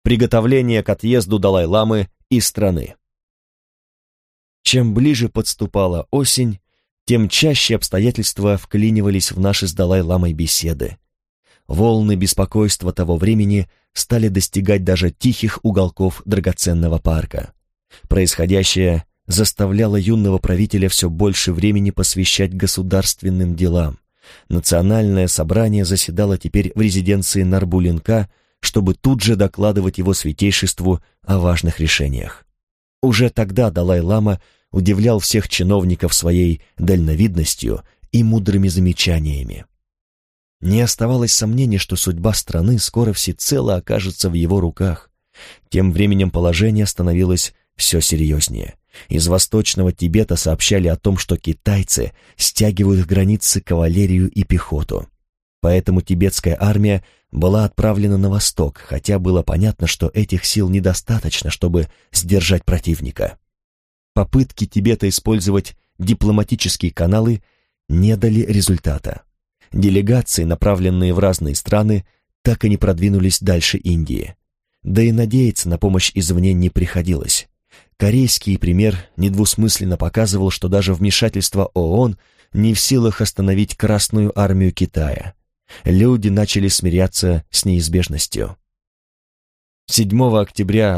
Приготовление к отъезду Далай-ламы из страны. Чем ближе подступала осень, тем чаще обстоятельства вклинивались в наши с Далай-ламой беседы. Волны беспокойства того времени стали достигать даже тихих уголков драгоценного парка. Происходящее заставляло юного правителя все больше времени посвящать государственным делам. Национальное собрание заседало теперь в резиденции Нарбулинка, чтобы тут же докладывать его святейшеству о важных решениях. Уже тогда Далай-лама удивлял всех чиновников своей дальновидностью и мудрыми замечаниями. Не оставалось сомнений, что судьба страны скоро всецело окажется в его руках. Тем временем положение становилось все серьезнее. Из Восточного Тибета сообщали о том, что китайцы стягивают к границе кавалерию и пехоту. Поэтому тибетская армия была отправлена на восток, хотя было понятно, что этих сил недостаточно, чтобы сдержать противника. Попытки Тибета использовать дипломатические каналы не дали результата. Делегации, направленные в разные страны, так и не продвинулись дальше Индии. Да и надеяться на помощь извне не приходилось. Корейский пример недвусмысленно показывал, что даже вмешательство ООН не в силах остановить Красную армию Китая. Люди начали смиряться с неизбежностью. 7 октября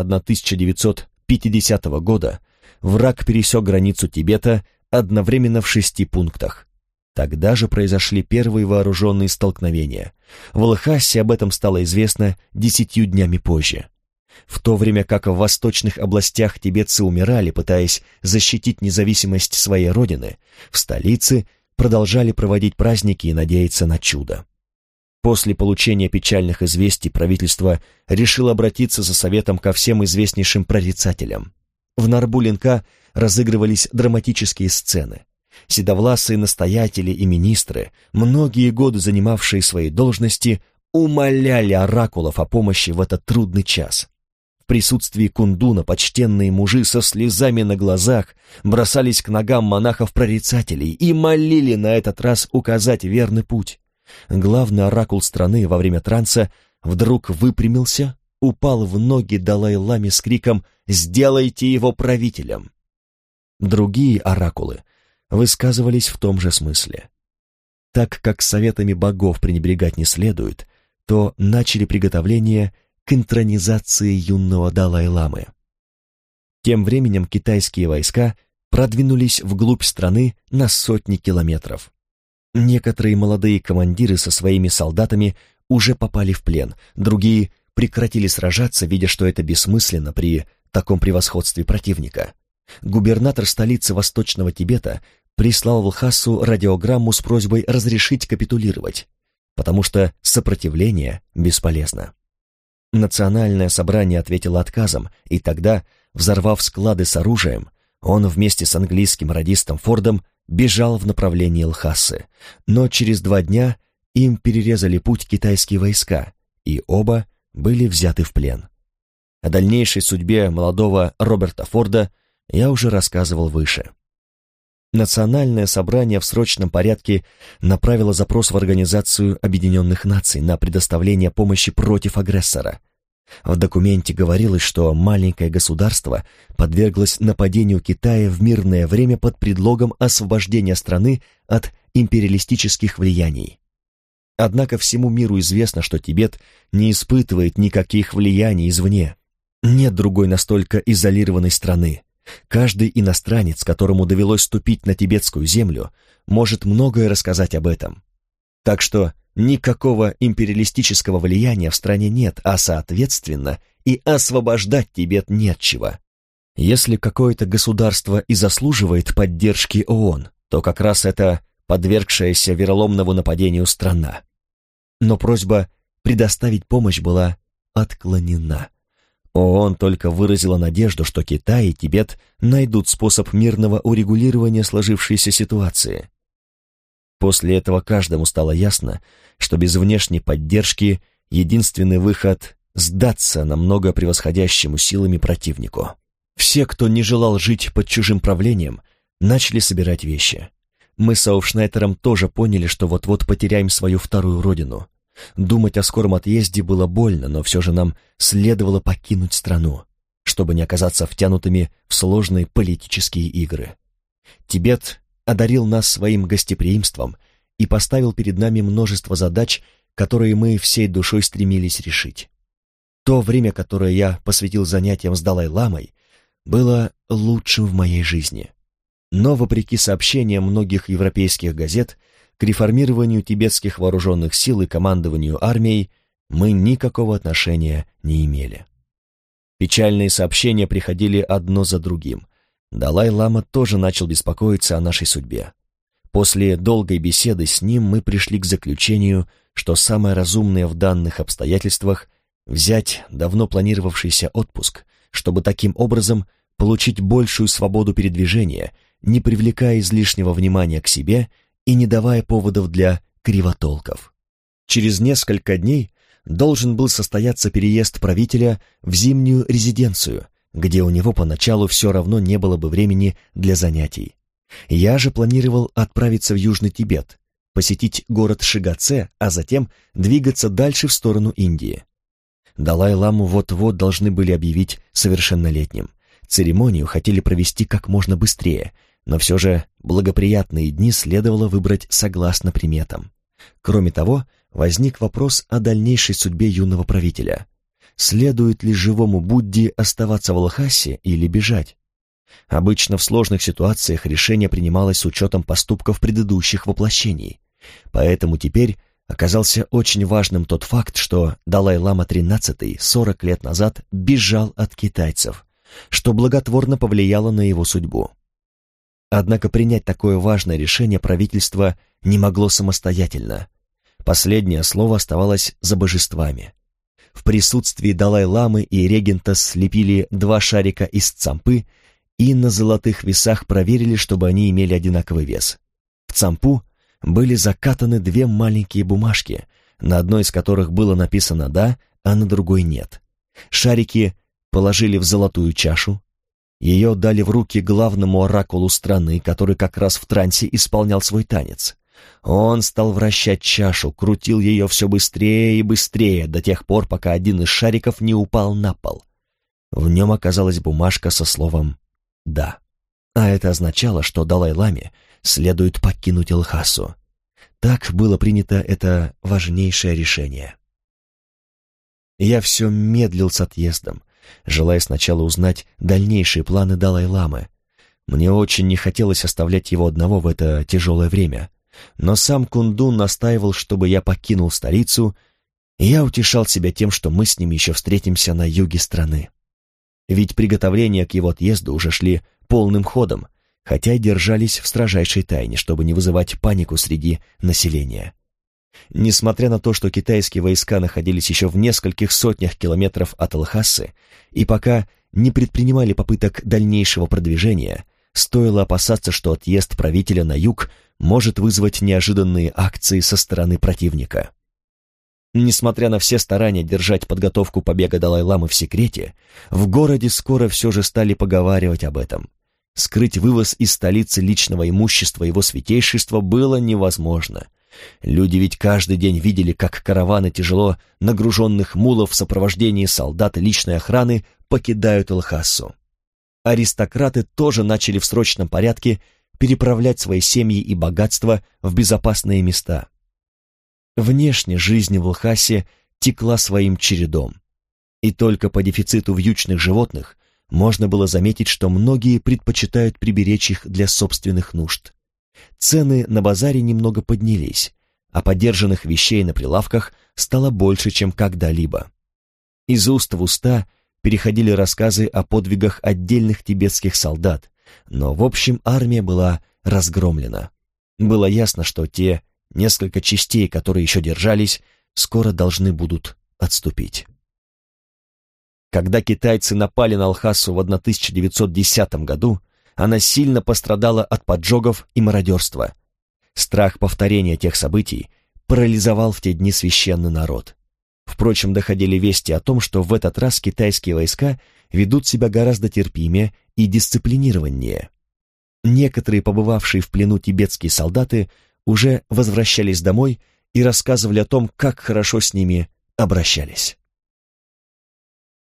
1950 года враг пересек границу Тибета одновременно в 6 пунктах. Тогда же произошли первые вооруженные столкновения. В Лхасе об этом стало известно 10 днями позже. В то время как в восточных областях тибетцы умирали, пытаясь защитить независимость своей родины, в столице продолжали проводить праздники и надеяться на чудо. После получения печальных известий правительство решило обратиться за советом ко всем известнейшим прорицателям. В Нарбулинка разыгрывались драматические сцены. Седовласые настоятели и министры, многие годы занимавшие свои должности, умоляли оракулов о помощи в этот трудный час. В присутствии Кундуна почтенные мужи со слезами на глазах бросались к ногам монахов-прорицателей и молили на этот раз указать верный путь. Главный оракул страны во время транса вдруг выпрямился, упал в ноги Далай-ламе с криком «Сделайте его правителем!». Другие оракулы высказывались в том же смысле. Так как советами богов пренебрегать не следует, то начали приготовления к интронизации юного Далай-ламы. Тем временем китайские войска продвинулись вглубь страны на сотни километров. Некоторые молодые командиры со своими солдатами уже попали в плен, другие прекратили сражаться, видя, что это бессмысленно при таком превосходстве противника. Губернатор столицы Восточного Тибета прислал в Лхасу радиограмму с просьбой разрешить капитулировать, потому что сопротивление бесполезно. Национальное собрание ответило отказом, и тогда, взорвав склады с оружием, он вместе с английским радистом Фордом бежал в направлении Лхасы, но через 2 дня им перерезали путь китайские войска, и оба были взяты в плен. О дальнейшей судьбе молодого Роберта Форда я уже рассказывал выше. Национальное собрание в срочном порядке направило запрос в Организацию Объединенных Наций на предоставление помощи против агрессора. В документе говорилось, что маленькое государство подверглось нападению Китая в мирное время под предлогом освобождения страны от империалистических влияний. Однако всему миру известно, что Тибет не испытывает никаких влияний извне. Нет другой настолько изолированной страны. Каждый иностранец, которому довелось ступить на тибетскую землю, может многое рассказать об этом. Так что никакого империалистического влияния в стране нет, а соответственно и освобождать Тибет нечего. Если какое-то государство и заслуживает поддержки ООН, то как раз это подвергшаяся вероломному нападению страна. Но просьба предоставить помощь была отклонена. ООН только выразила надежду, что Китай и Тибет найдут способ мирного урегулирования сложившейся ситуации. После этого каждому стало ясно, что без внешней поддержки единственный выход — сдаться намного превосходящему силами противнику. Все, кто не желал жить под чужим правлением, начали собирать вещи. Мы с Ауфшнайтером тоже поняли, что вот-вот потеряем свою вторую родину. Думать о скором отъезде было больно, но все же нам следовало покинуть страну, чтобы не оказаться втянутыми в сложные политические игры. Тибет одарил нас своим гостеприимством и поставил перед нами множество задач, которые мы всей душой стремились решить. То время, которое я посвятил занятиям с Далай-ламой, было лучшим в моей жизни. Но, вопреки сообщениям многих европейских газет, к реформированию тибетских вооруженных сил и командованию армией мы никакого отношения не имели. Печальные сообщения приходили одно за другим. Далай-лама тоже начал беспокоиться о нашей судьбе. После долгой беседы с ним мы пришли к заключению, что самое разумное в данных обстоятельствах — взять давно планировавшийся отпуск, чтобы таким образом получить большую свободу передвижения, не привлекая излишнего внимания к себе и не давая поводов для кривотолков. Через несколько дней должен был состояться переезд правителя в зимнюю резиденцию, где у него поначалу все равно не было бы времени для занятий. Я же планировал отправиться в Южный Тибет, посетить город Шигаце, а затем двигаться дальше в сторону Индии. Далай-ламу вот-вот должны были объявить совершеннолетним. Церемонию хотели провести как можно быстрее, но все же благоприятные дни следовало выбрать согласно приметам. Кроме того, возник вопрос о дальнейшей судьбе юного правителя. Следует ли живому Будде оставаться в Лхасе или бежать? Обычно в сложных ситуациях решение принималось с учетом поступков предыдущих воплощений. Поэтому теперь оказался очень важным тот факт, что Далай-лама XIII 40 лет назад бежал от китайцев, что благотворно повлияло на его судьбу. Однако принять такое важное решение правительство не могло самостоятельно. Последнее слово оставалось за божествами. В присутствии Далай-ламы и регента слепили 2 шарика из цампы и на золотых весах проверили, чтобы они имели одинаковый вес. В цампу были закатаны 2 маленькие бумажки, на одной из которых было написано «да», а на другой «нет». Шарики положили в золотую чашу, ее дали в руки главному оракулу страны, который как раз в трансе исполнял свой танец. Он стал вращать чашу, крутил ее все быстрее и быстрее, до тех пор, пока один из шариков не упал на пол. В нем оказалась бумажка со словом «да». А это означало, что Далай-ламе следует покинуть Лхасу. Так было принято это важнейшее решение. Я все медлил с отъездом, желая сначала узнать дальнейшие планы Далай-ламы. Мне очень не хотелось оставлять его одного в это тяжелое время, но сам Кундун настаивал, чтобы я покинул столицу, и я утешал себя тем, что мы с ним еще встретимся на юге страны. Ведь приготовления к его отъезду уже шли полным ходом, хотя и держались в строжайшей тайне, чтобы не вызывать панику среди населения. Несмотря на то, что китайские войска находились еще в нескольких сотнях километров от Лхасы и пока не предпринимали попыток дальнейшего продвижения, стоило опасаться, что отъезд правителя на юг может вызвать неожиданные акции со стороны противника. Несмотря на все старания держать подготовку побега Далай-ламы в секрете, в городе скоро все же стали поговаривать об этом. Скрыть вывоз из столицы личного имущества его святейшества было невозможно. Люди ведь каждый день видели, как караваны тяжело нагруженных мулов в сопровождении солдат и личной охраны покидают Лхасу. Аристократы тоже начали в срочном порядке переправлять свои семьи и богатства в безопасные места. Внешне жизнь в Лхасе текла своим чередом, и только по дефициту вьючных животных можно было заметить, что многие предпочитают приберечь их для собственных нужд. Цены на базаре немного поднялись, а подержанных вещей на прилавках стало больше, чем когда-либо. Из уст в уста переходили рассказы о подвигах отдельных тибетских солдат, но в общем армия была разгромлена. Было ясно, что те несколько частей, которые еще держались, скоро должны будут отступить. Когда китайцы напали на Лхасу в 1910 году, она сильно пострадала от поджогов и мародерства. Страх повторения тех событий парализовал в те дни священный народ. Впрочем, доходили вести о том, что в этот раз китайские войска ведут себя гораздо терпимее и дисциплинированнее. Некоторые побывавшие в плену тибетские солдаты уже возвращались домой и рассказывали о том, как хорошо с ними обращались.